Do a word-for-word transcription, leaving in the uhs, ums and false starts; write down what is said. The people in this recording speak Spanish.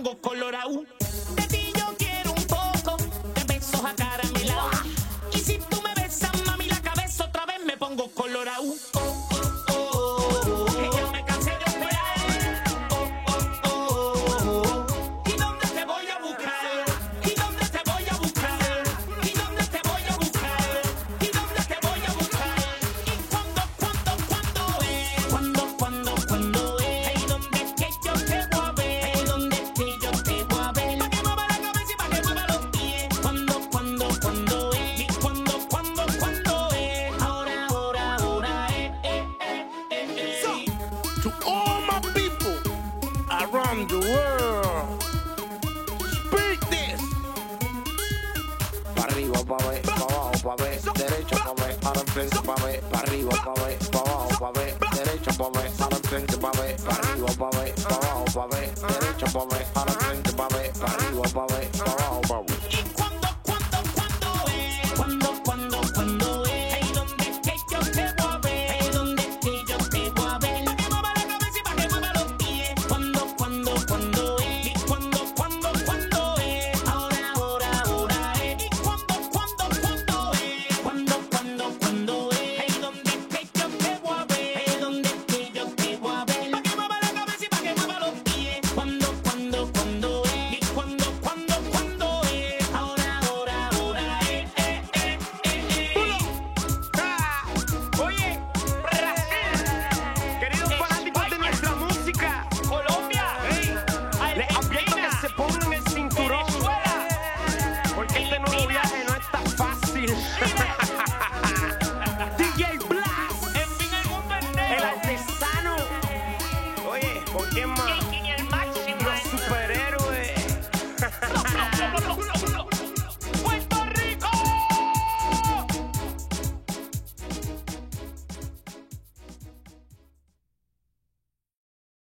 pongo colorado. De ti yo quiero un poco de besos acaramelados. Y si tú me besas, mami, la cabeza otra vez me pongo colorado. Oh, oh, oh, oh, oh. Que ya me cansé de esperar. Oh, oh, oh, oh, oh. ¿Y dónde te voy a buscar? ¿Y dónde te voy a buscar? ¿Y dónde te voy a buscar? ¿Y dónde te voy a buscar? ¿Y cuándo, cuándo, cuándo es? ¿Cuándo, cuándo, cuándo es? ¿Y dónde es que yo te voy a ver? ¿Y dónde es que yo te voy a ver? Pa' que mueva la cabeza y pa' que mueva los pies. ¿Cuándo, cuándo, cuándo es? ¿Y cuándo, cuándo, cuándo es? Ahora, ahora, ahora es. Eh, eh, eh, eh. So, to all my people around the world, speak this. Pa' arriba, pa' ver, pa' abajo, pa' ver, derecho, pa' ver, ahora enfrente, pa' ver, pa' arriba, pa' ver, pa' abajo, pa' ver, derecho, pa' ver, ahora enfrente, pa' ver, pa' arriba, pa' ver, pa' abajo, pa' ver, derecho, pa' ver, ahora enfrente, pa' ver, pa' arriba, pa' ver, pa' abajo, pa' ver. ¿Y cuándo, cuándo, cuándo es? ¿Cuándo, cuándo, cuándo es? ¿Y dónde es que yo te voy a ver? ¿Y dónde es que yo te voy a ver? Pa' que mueva la cabeza y pa' que mueva los pies. ¿Cuándo, cuándo, cuándo es? ¿Y cuándo, cuándo, cuándo es? Ahora, ahora, ahora es. ¿Y cuándo, cuándo, cuándo es? ¿Cuándo, cuándo, cuándo es? ¿Y dónde es que yo te voy a ver? ¿Y dónde es que yo te voy a ver? Pa' que mueva la cabeza y pa' que mueva los pies. ¿Cuándo, cuándo, cuándo es? ¿Y cuándo, cuándo, cuándo es? Ahora, ahora, ahora es. Eh, eh, eh, eh. Ah, oye, Brasil, queridos fanáticos de nuestra música, Colombia, les advierto que se pongan el cinturón, porque este nuevo viaje no está fácil. D J Blast, en fin el mundo el entero. artesano. Oye, ¿con quién más?